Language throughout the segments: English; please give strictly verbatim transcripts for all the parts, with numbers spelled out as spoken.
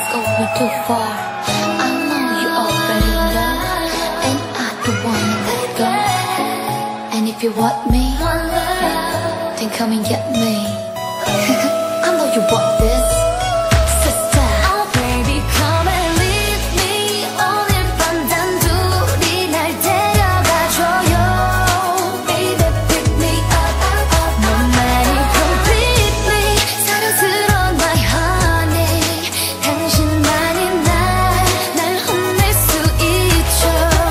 going too far. I know you already know, and I don't wanna let go. And if you want me, then come and get me. I know you want this, sister. Oh baby, come and leave me. 오늘 밤 단둘이 날 데려가줘요. Baby, pick me up, up, up. 너만이 complete me. 사랑스러운 my honey. 당신만이 날, 날 혼낼 수 있죠.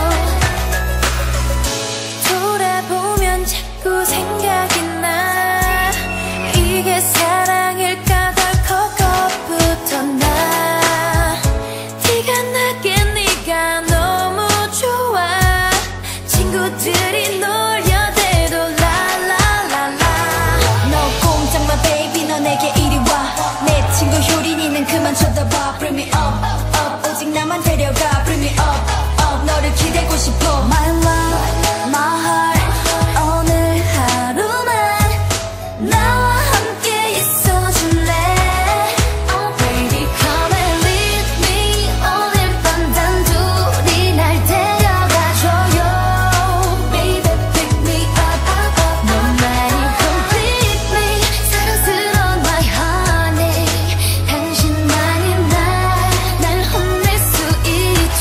돌아보면 자꾸 생각이 나. 이게 사랑일까 덜컥부터 나. 티가 나게 네가 너무 좋아. 친구들이 놀려대도 라라라라. 너 꼼짝마 baby, 너 내게 이리 와. 내 친구 효린이는 그만 쳐다봐. Bring me up, up. 오직 나만 데려가. Bring me up, up. 너를 기대고 싶어. My love, my heart. 오늘 하루만 나와 함께 있어줄래. Oh baby, come and leave me. 오늘 밤 단둘이 날 데려가줘요. Baby, pick me up, up, up. 너만이 complete me. 사랑스러운 my honey. 당신만이 날, 날 혼낼 수 있죠.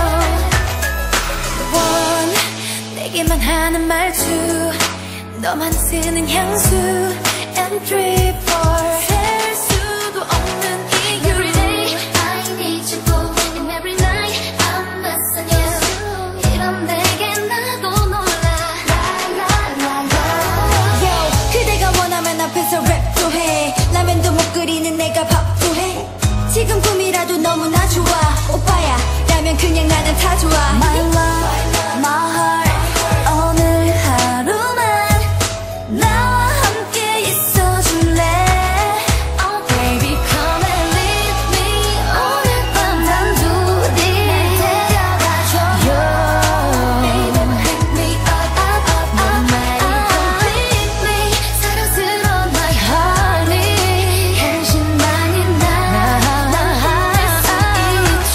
One, 내게만 하는 말투. 너만 쓰는 향수. And three, four, 셀 수도 없는 이유. Every day I need you, boo. And every night I'm missing you. 이런 내게 나도 놀라. La la la la. Yo, 그대가 원하면 앞에서 랩도 해. 라면도 못 끓이는 내가 밥도 해. 지금 꿈이라도 너무나 좋아. 오빠야, 라면 그냥 나는 다 좋아. My love, my heart. 오늘 하루만 나와 함께 있어줄래. Oh baby, come and leave me. 오늘 밤 단둘이 날 데려가줘요. Baby, pick me up, up, up, up. 너만이 complete me. 사랑스러운 my honey. 당신만이 날, 날 혼낼 수 있죠.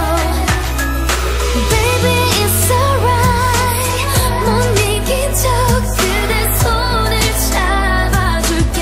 Baby, it's alright. 못 이긴 척 그대 손을 잡아줄게.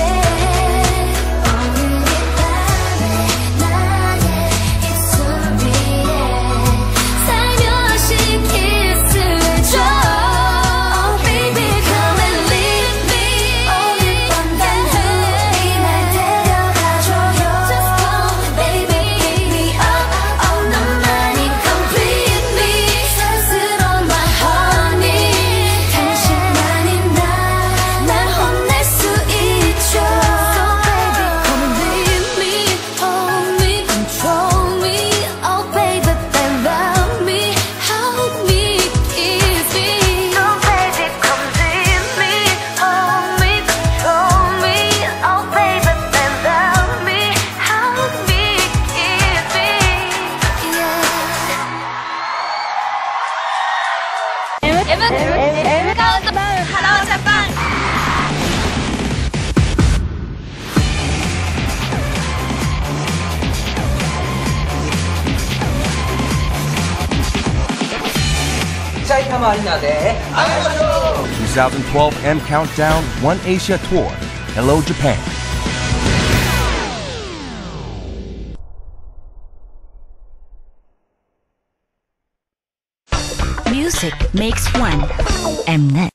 오늘이 밤에 나의 입술 위에 살며시 키스를 줘. Oh baby, come and leave me. 오늘 밤 단둘이 날 데려가줘요. Just go, baby, pick me up. Oh, 너만이 complete me. 사랑스러운 my honey. 당신만이 날, 날 혼낼 수 있죠. So baby, come and leave me. Hold me, control me. Oh baby, then love me. Hold me, kiss me. So baby, come leave me. Hold me, control me. Oh baby, then love me. Hold me, kiss me. Yeah. 사이타마 아리나대 아이쇼 twenty twelve M Countdown One Asia Tour. Hello Japan. Music makes one. Mnet.